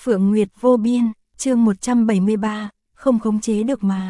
Phượng Nguyệt vô biên, chương 173, không khống chế được mà.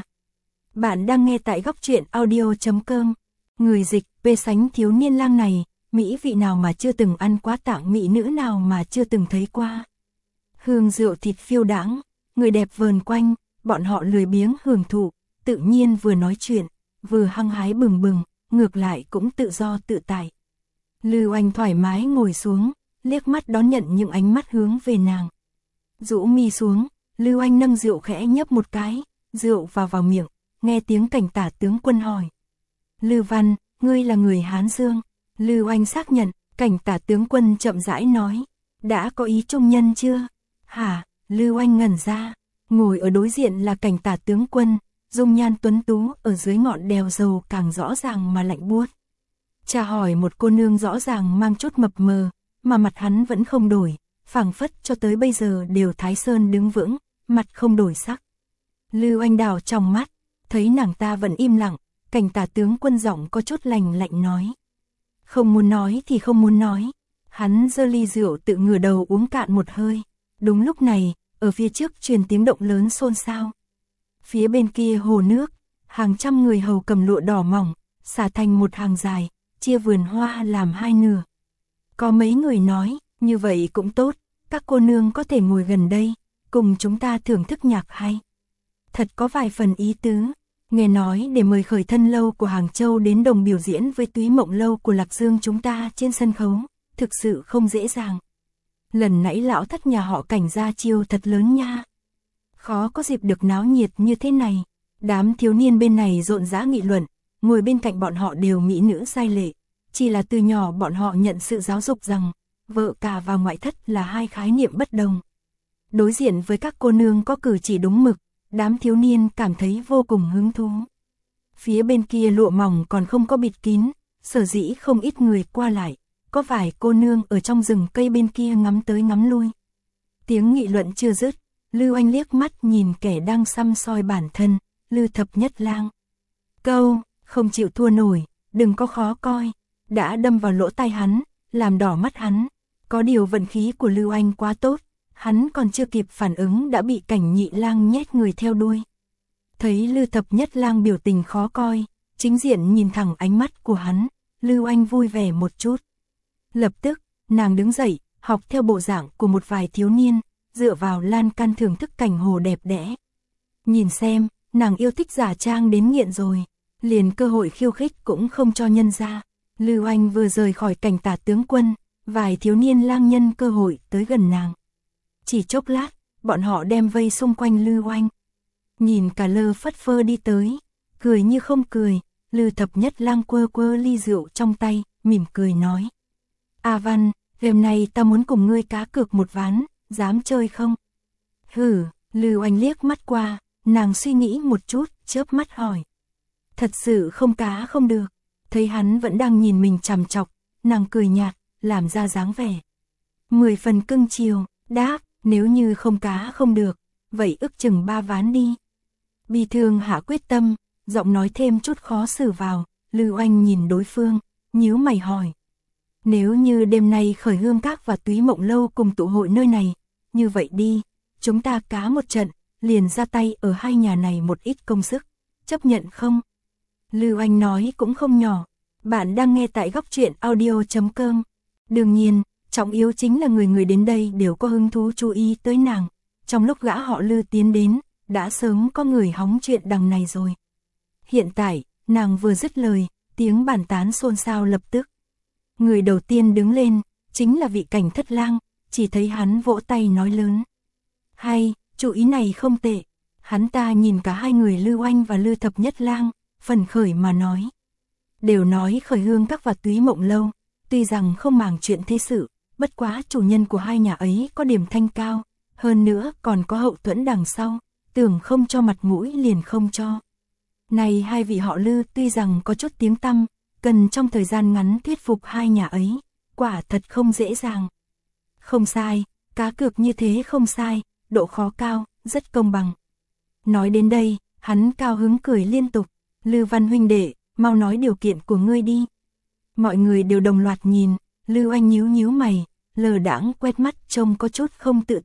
Bạn đang nghe tại góc truyện audio.com. Người dịch, về sánh thiếu niên lang này, mỹ vị nào mà chưa từng ăn quá, tạng mỹ nữ nào mà chưa từng thấy qua. Hương rượu thịt phiêu đãng, người đẹp vờn quanh, bọn họ lười biếng hưởng thụ, tự nhiên vừa nói chuyện, vừa hăng hái bừng bừng, ngược lại cũng tự do tự tại. Lưu Anh thoải mái ngồi xuống, liếc mắt đón nhận những ánh mắt hướng về nàng. Rũ mi xuống, Lưu Anh nâng rượu khẽ nhấp một cái, rượu vào miệng, nghe tiếng Cảnh Tả tướng quân hỏi. Lưu Văn, ngươi là người Hán Dương. Lưu Anh xác nhận, Cảnh Tả tướng quân chậm rãi nói. Đã có ý trung nhân chưa? Hả? Lưu Anh ngẩn ra, ngồi ở đối diện là Cảnh Tả tướng quân, dung nhan tuấn tú ở dưới ngọn đèo dầu càng rõ ràng mà lạnh buốt. Chà hỏi một cô nương rõ ràng mang chút mập mờ, mà mặt hắn vẫn không đổi, phảng phất cho tới bây giờ đều Thái Sơn đứng vững, mặt không đổi sắc. Lưu Anh đào trong mắt, thấy nàng ta vẫn im lặng, Cảnh Tả tướng quân giọng có chút lạnh lạnh nói. Không muốn nói thì không muốn nói. Hắn giơ ly rượu tự ngửa đầu uống cạn một hơi. Đúng lúc này, ở phía trước truyền tiếng động lớn xôn xao. Phía bên kia hồ nước, hàng trăm người hầu cầm lụa đỏ mỏng, xả thành một hàng dài, chia vườn hoa làm hai nửa. Có mấy người nói, như vậy cũng tốt, các cô nương có thể ngồi gần đây, cùng chúng ta thưởng thức nhạc hay. Thật có vài phần ý tứ, nghe nói để mời khởi thân lâu của Hàng Châu đến đồng biểu diễn với Túy Mộng lâu của Lạc Dương chúng ta trên sân khấu, thực sự không dễ dàng. Lần nãy lão thất nhà họ Cảnh ra chiêu thật lớn nha. Khó có dịp được náo nhiệt như thế này. Đám thiếu niên bên này rộn rã nghị luận, ngồi bên cạnh bọn họ đều mỹ nữ giai lệ. Chỉ là từ nhỏ bọn họ nhận sự giáo dục rằng, vợ cả và ngoại thất là hai khái niệm bất đồng. Đối diện với các cô nương có cử chỉ đúng mực, đám thiếu niên cảm thấy vô cùng hứng thú. Phía bên kia lụa mỏng còn không có bịt kín, sở dĩ không ít người qua lại, có vài cô nương ở trong rừng cây bên kia ngắm tới ngắm lui. Tiếng nghị luận chưa dứt, Lưu Anh liếc mắt nhìn kẻ đang săm soi bản thân, Lư Thập Nhất Lang. Câu, không chịu thua nổi, đừng có khó coi, đã đâm vào lỗ tai hắn, làm đỏ mắt hắn. Có điều vận khí của Lưu Anh quá tốt, hắn còn chưa kịp phản ứng đã bị Cảnh Nhị Lang nhét người theo đuôi. Thấy Lư Thập Nhất Lang biểu tình khó coi, chính diện nhìn thẳng ánh mắt của hắn, Lưu Anh vui vẻ một chút. Lập tức, nàng đứng dậy, học theo bộ dạng của một vài thiếu niên, dựa vào lan can thưởng thức cảnh hồ đẹp đẽ. Nhìn xem, nàng yêu thích giả trang đến nghiện rồi, liền cơ hội khiêu khích cũng không cho nhân ra. Lưu Anh vừa rời khỏi Cảnh Tả tướng quân, vài thiếu niên lang nhân cơ hội tới gần nàng. Chỉ chốc lát, bọn họ đem vây xung quanh Lưu Anh. Nhìn cả lơ phất phơ đi tới, cười như không cười, Lư Thập Nhất Lang quơ quơ ly rượu trong tay, mỉm cười nói. A Văn, hôm nay ta muốn cùng ngươi cá cược một ván, dám chơi không? Hử, Lưu Anh liếc mắt qua, nàng suy nghĩ một chút, chớp mắt hỏi. Thật sự không cá không được. Thấy hắn vẫn đang nhìn mình chằm chọc, nàng cười nhạt, làm ra dáng vẻ 10 phần cưng chiều, đáp, nếu như không cá không được, vậy ức chừng 3 ván đi. Bi thương hạ quyết tâm, giọng nói thêm chút khó xử vào, Lưu Anh nhìn đối phương, nhíu mày hỏi. Nếu như đêm nay Khởi Hương Các và Túy Mộng lâu cùng tụ hội nơi này, như vậy đi, chúng ta cá một trận, liền ra tay ở hai nhà này một ít công sức, chấp nhận không? Lưu Anh nói cũng không nhỏ, bạn đang nghe tại góc truyện audio.com. Đương nhiên, trọng yếu chính là người đến đây đều có hứng thú chú ý tới nàng. Trong lúc gã họ Lư tiến đến, đã sớm có người hóng chuyện đằng này rồi. Hiện tại, nàng vừa dứt lời, tiếng bàn tán xôn xao lập tức. Người đầu tiên đứng lên, chính là vị Cảnh Thất Lang, chỉ thấy hắn vỗ tay nói lớn. Hay, chủ ý này không tệ. Hắn ta nhìn cả hai người Lưu Anh và Lư Thập Nhất Lang, phần khởi mà nói. Đều nói Khởi Hương Các và Túy Mộng lâu, tuy rằng không màng chuyện thế sự, bất quá chủ nhân của hai nhà ấy có điểm thanh cao, hơn nữa còn có hậu thuẫn đằng sau, tưởng không cho mặt mũi liền không cho. Này hai vị họ Lư tuy rằng có chút tiếng tăm, cần trong thời gian ngắn thuyết phục hai nhà ấy, quả thật không dễ dàng. Không sai, cá cược như thế không sai, độ khó cao, rất công bằng. Nói đến đây, hắn cao hứng cười liên tục. Lư Văn huynh đệ, mau nói điều kiện của ngươi đi. Mọi người đều đồng loạt nhìn, Lưu Anh nhíu nhíu mày, lờ đãng quét mắt trông có chút không tự tin,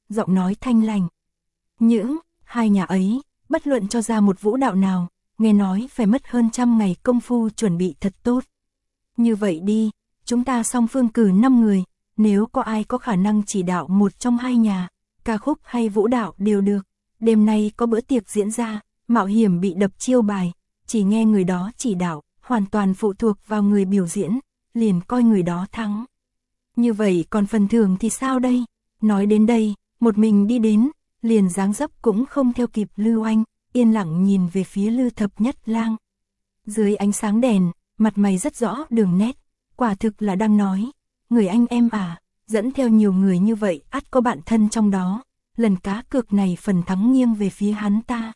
giọng nói thanh lành. Những hai nhà ấy, bất luận cho ra một vũ đạo nào, nghe nói phải mất hơn 100 ngày công phu chuẩn bị thật tốt. Như vậy đi, chúng ta song phương cử 5 người, nếu có ai có khả năng chỉ đạo một trong hai nhà, ca khúc hay vũ đạo đều được. Đêm nay có bữa tiệc diễn ra, mạo hiểm bị đập chiêu bài, chỉ nghe người đó chỉ đạo, hoàn toàn phụ thuộc vào người biểu diễn, liền coi người đó thắng. Như vậy còn phần thưởng thì sao đây? Nói đến đây, một mình đi đến, liền dáng dấp cũng không theo kịp Lưu Anh, yên lặng nhìn về phía Lư Thập Nhất Lang. Dưới ánh sáng đèn, mặt mày rất rõ đường nét, quả thực là đang nói, người anh em à, dẫn theo nhiều người như vậy ắt có bạn thân trong đó, lần cá cược này phần thắng nghiêng về phía hắn ta.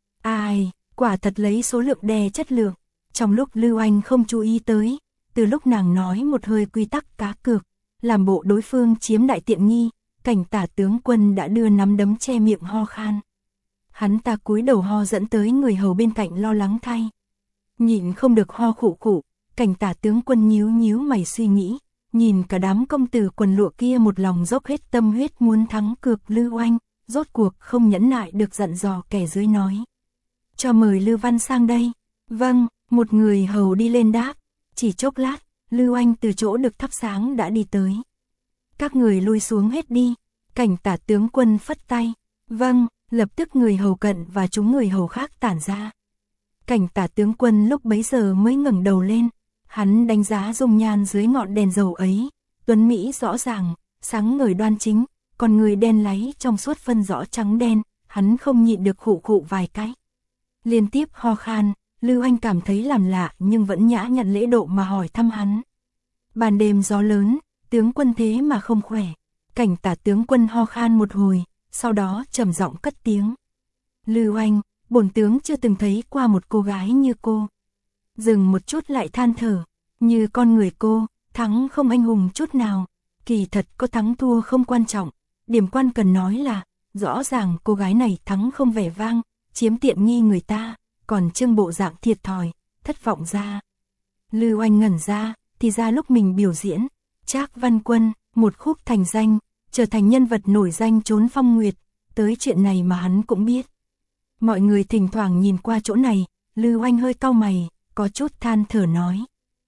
Ai, quả thật lấy số lượng đè chất lượng. Trong lúc Lưu Anh không chú ý tới, từ lúc nàng nói một hơi quy tắc cá cược, làm bộ đối phương chiếm đại tiện nghi, Cảnh Tả tướng quân đã đưa nắm đấm che miệng ho khan. Hắn ta cúi đầu ho dẫn tới người hầu bên cạnh lo lắng thay. Nhịn không được ho khụ khụ, Cảnh Tả tướng quân nhíu nhíu mày suy nghĩ, nhìn cả đám công tử quần lụa kia một lòng dốc hết tâm huyết muốn thắng cược Lưu Anh, rốt cuộc không nhẫn nại được dặn dò kẻ dưới nói. Cho mời Lưu Văn sang đây. Vâng, một người hầu đi lên đáp, chỉ chốc lát, Lưu Anh từ chỗ được thắp sáng đã đi tới. Các người lui xuống hết đi, Cảnh Tả tướng quân phất tay. Vâng, lập tức người hầu cận và chúng người hầu khác tản ra. Cảnh Tả tướng quân lúc bấy giờ mới ngẩng đầu lên, hắn đánh giá dung nhan dưới ngọn đèn dầu ấy, tuấn mỹ rõ ràng, sáng ngời đoan chính, còn người đen láy trong suốt phân rõ trắng đen, hắn không nhịn được khụ khụ vài cái. Liên tiếp ho khan, Lưu Anh cảm thấy làm lạ nhưng vẫn nhã nhặn lễ độ mà hỏi thăm hắn. Ban đêm gió lớn, tướng quân thế mà không khỏe. Cảnh Tả tướng quân ho khan một hồi, sau đó trầm giọng cất tiếng. Lưu Anh, bổn tướng chưa từng thấy qua một cô gái như cô. Dừng một chút lại than thở, như con người cô, thắng không anh hùng chút nào. Kỳ thật có thắng thua không quan trọng, điểm quan cần nói là, rõ ràng cô gái này thắng không vẻ vang, chiếm tiện nghi người ta, còn trưng bộ dạng thiệt thòi, thất vọng ra. Lưu Anh ngẩn ra, thì ra lúc mình biểu diễn, Trác Văn Quân, một khúc thành danh, trở thành nhân vật nổi danh trốn phong nguyệt, tới chuyện này mà hắn cũng biết. Mọi người thỉnh thoảng nhìn qua chỗ này, Lưu Anh hơi cau mày, có chút than thở nói.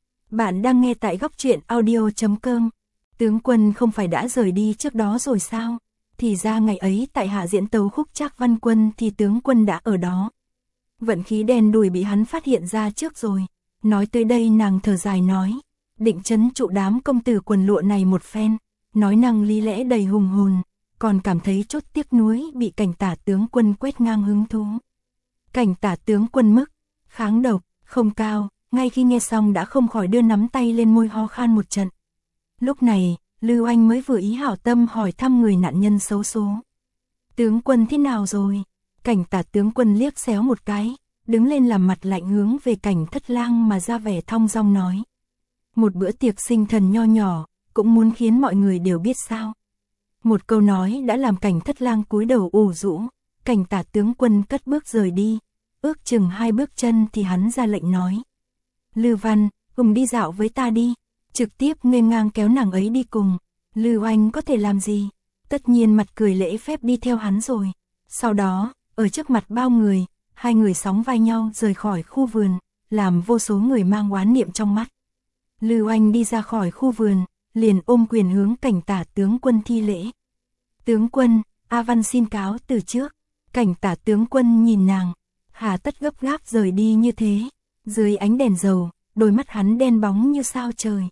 Bạn đang nghe tại góc truyện audio.com. Tướng quân không phải đã rời đi trước đó rồi sao? Thì ra ngày ấy tại hạ diễn tấu khúc Trác Văn Quân thì tướng quân đã ở đó. Vận khí đen đủi bị hắn phát hiện ra trước rồi. Nói tới đây nàng thở dài nói, định trấn trụ đám công tử quần lụa này một phen, nói năng lý lẽ đầy hùng hồn, còn cảm thấy chút tiếc nuối bị Cảnh Tả tướng quân quét ngang hứng thú. Cảnh Tả tướng quân mức, kháng độc, không cao, ngay khi nghe xong đã không khỏi đưa nắm tay lên môi ho khan một trận. Lúc này, Lưu Anh mới vừa ý hảo tâm hỏi thăm người nạn nhân xấu số. Tướng quân thế nào rồi? Cảnh Tả tướng quân liếc xéo một cái, đứng lên làm mặt lạnh hướng về Cảnh Thất Lang mà ra vẻ thong dong nói. Một bữa tiệc sinh thần nho nhỏ, cũng muốn khiến mọi người đều biết sao. Một câu nói đã làm Cảnh Thất Lang cúi đầu ủ rũ, Cảnh Tả tướng quân cất bước rời đi, ước chừng 2 bước chân thì hắn ra lệnh nói. Lưu Văn, cùng đi dạo với ta đi, trực tiếp nghênh ngang kéo nàng ấy đi cùng. Lưu Anh có thể làm gì? Tất nhiên mặt cười lễ phép đi theo hắn rồi. Sau đó, ở trước mặt bao người, hai người sóng vai nhau rời khỏi khu vườn, làm vô số người mang oán niệm trong mắt. Lưu Anh đi ra khỏi khu vườn, liền ôm quyền hướng Cảnh Tả tướng quân thi lễ. Tướng quân, A Văn xin cáo từ trước. Cảnh Tả tướng quân nhìn nàng, hà tất gấp gáp rời đi như thế. Dưới ánh đèn dầu, đôi mắt hắn đen bóng như sao trời.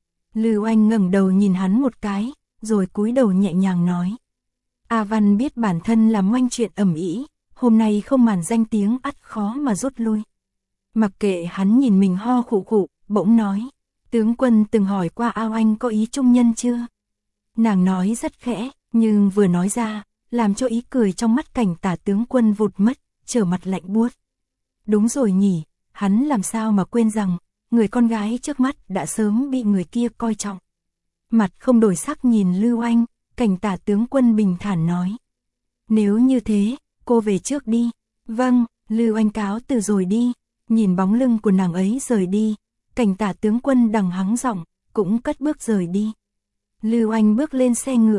Lưu Anh ngẩng đầu nhìn hắn một cái, rồi cúi đầu nhẹ nhàng nói. A Văn biết bản thân làm ngoanh chuyện ầm ĩ, hôm nay không màn danh tiếng ắt khó mà rút lui. Mặc kệ hắn nhìn mình ho khụ khụ, bỗng nói. Tướng quân từng hỏi qua A Anh có ý trung nhân chưa? Nàng nói rất khẽ, nhưng vừa nói ra, làm cho ý cười trong mắt Cảnh Tả tướng quân vụt mất, trở mặt lạnh buốt. Đúng rồi nhỉ, hắn làm sao mà quên rằng, người con gái trước mắt đã sớm bị người kia coi trọng. Mặt không đổi sắc nhìn Lưu Anh, Cảnh Tả tướng quân bình thản nói. Nếu như thế, cô về trước đi. Vâng, Lưu Anh cáo từ rồi đi, nhìn bóng lưng của nàng ấy rời đi. Cảnh Tả tướng quân đằng hắng giọng, cũng cất bước rời đi. Lưu Anh bước lên xe ngựa,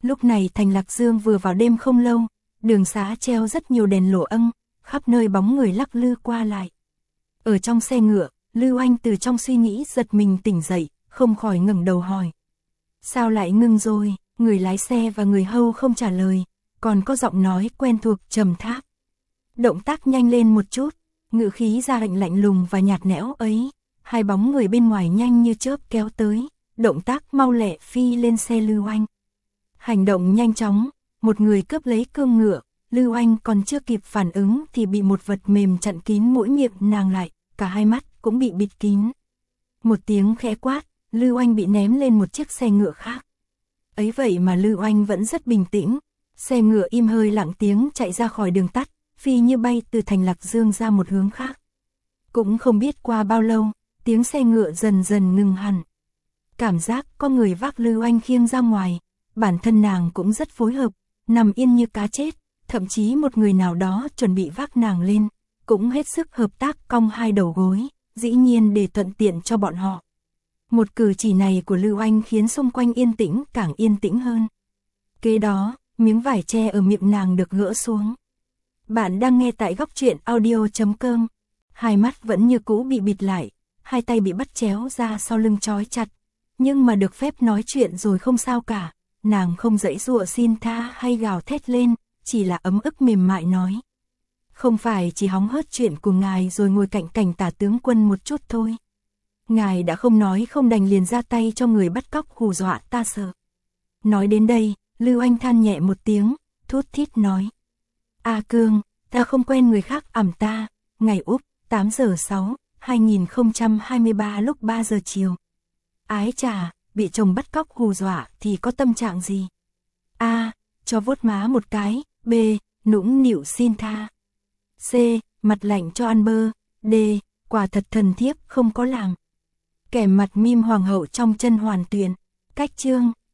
Lúc này thành Lạc Dương vừa vào đêm không lâu, đường xá treo rất nhiều đèn lổ âng, khắp nơi bóng người lắc lư qua lại. Ở trong xe ngựa, Lưu Anh từ trong suy nghĩ giật mình tỉnh dậy, không khỏi ngẩng đầu hỏi. Sao lại ngưng rồi? Người lái xe và người hầu không trả lời, còn có giọng nói quen thuộc trầm thấp. Động tác nhanh lên một chút, ngữ khí ra lệnh lạnh lùng và nhạt nhẽo ấy. Hai bóng người bên ngoài nhanh như chớp kéo tới, động tác mau lẹ phi lên xe Lưu Anh. Hành động nhanh chóng, một người cướp lấy cương ngựa, Lưu Anh còn chưa kịp phản ứng thì bị một vật mềm chặn kín mũi miệng nàng lại, cả hai mắt cũng bị bịt kín. Một tiếng khẽ quát, Lưu Anh bị ném lên một chiếc xe ngựa khác. Ấy vậy mà Lưu Anh vẫn rất bình tĩnh, xe ngựa im hơi lặng tiếng chạy ra khỏi đường tắt, phi như bay từ thành Lạc Dương ra một hướng khác. Cũng không biết qua bao lâu, tiếng xe ngựa dần dần ngừng hẳn. Cảm giác có người vác Lưu Anh khiêng ra ngoài, bản thân nàng cũng rất phối hợp, nằm yên như cá chết, thậm chí một người nào đó chuẩn bị vác nàng lên, cũng hết sức hợp tác cong hai đầu gối, dĩ nhiên để thuận tiện cho bọn họ. Một cử chỉ này của Lưu Anh khiến xung quanh yên tĩnh càng yên tĩnh hơn. Kế đó, miếng vải che ở miệng nàng được gỡ xuống. Bạn đang nghe tại Góc Truyện Audio.com. Hai mắt vẫn như cũ bị bịt lại, hai tay bị bắt chéo ra sau lưng trói chặt. Nhưng mà được phép nói chuyện rồi không sao cả, nàng không giãy giụa xin tha hay gào thét lên, chỉ là ấm ức mềm mại nói. Không phải chỉ hóng hớt chuyện của ngài rồi ngồi cạnh Cảnh Tả tướng quân một chút thôi. Ngài đã không nói không đành liền ra tay cho người bắt cóc hù dọa ta sợ. Nói đến đây, Lưu Anh than nhẹ một tiếng, thút thít nói. A Cương, ta không quen người khác ẵm ta, ngày Úc, 8 giờ 6, 2023 lúc 3 giờ chiều. Ái chà, bị chồng bắt cóc hù dọa thì có tâm trạng gì? A, cho vuốt má một cái, B, nũng nịu xin tha. C, mặt lạnh cho ăn bơ, D, quả thật thần thiếp không có làm. Kẻ mặt mim hoàng hậu trong chân hoàn tuyền, cách chương.